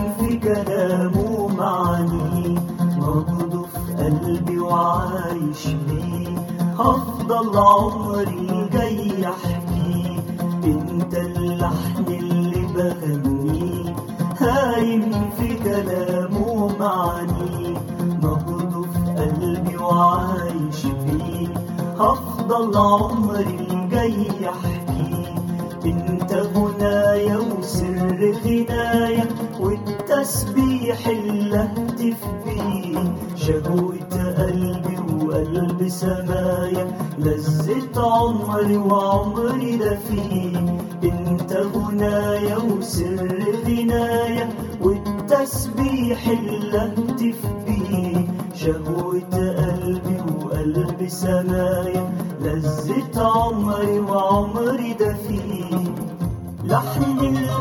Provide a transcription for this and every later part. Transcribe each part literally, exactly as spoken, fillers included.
في كلامه معاني، نبضه في قلبي وعايش بيه. هفضل عمري الجاي احكيه، انت اللحن اللي بغنيه. هايم في كلامه معاني، نبضه في قلبي وعايش بيه. هفضل عمري الجاي احكيه، انت غنايا وسر غنايا، والتسبيح اللي اهتف بيه. شهوة قلبي وقلب سمايا، لذة عمري وعمري ده فيه. انت غنايا وسر غنايا، والتسبيح اللي اهتف بيه. شهوة قلبي وقلب سمايا، لذة عمري وعمري ده فيه. لحن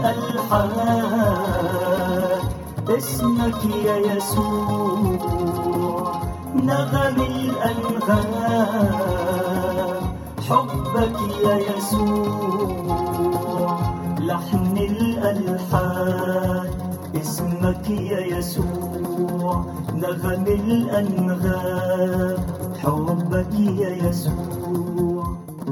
الألحان اسمك يا يسوع، نغم الأنغام حبك يا يسوع. لحن الألحان اسمك يا يسوع، نغم الأنغام حبك يا يسوع.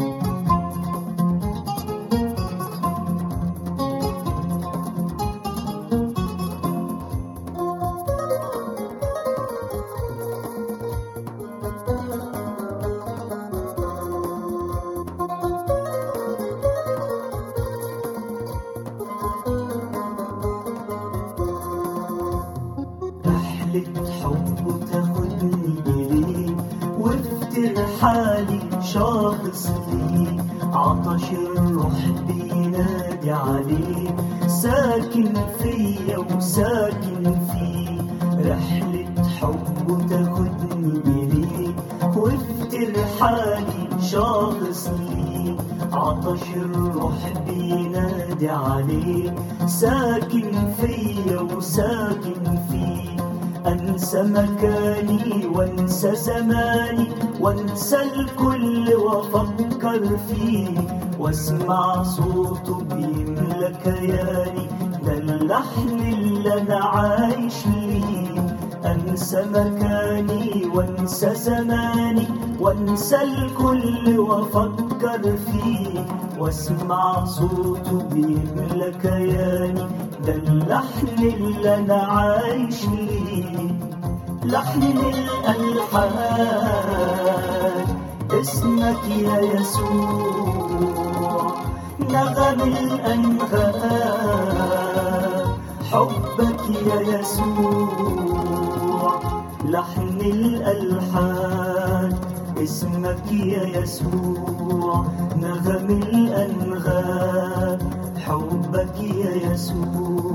حب تاخدني إليه، وافتر حالي شاخص ليه. عطش الروح بينادي عليه، ساكن فيا وساكن فيه. رحلة حب تاخدني إليه، وافتر حالي شاخص ليه. عطش الروح بينادي عليه، ساكن فيا وساكن فيه. أنسى مكاني وانسى زماني، وانسى الكل وافكر فيه. واسمع صوته بيملى كياني، ده اللحن اللي انا عايش ليه. انسى مكاني وانسى زماني، وانسى الكل وافكر فيه. واسمع صوته بيملى كياني، ده اللحن اللي انا عايش ليه. لحن الألحان اسمك يا يسوع، نغم الأنغام حبك يا يسوع. لحن الألحان اسمك يا يسوع، نغم الأنغام حبك يا يسوع.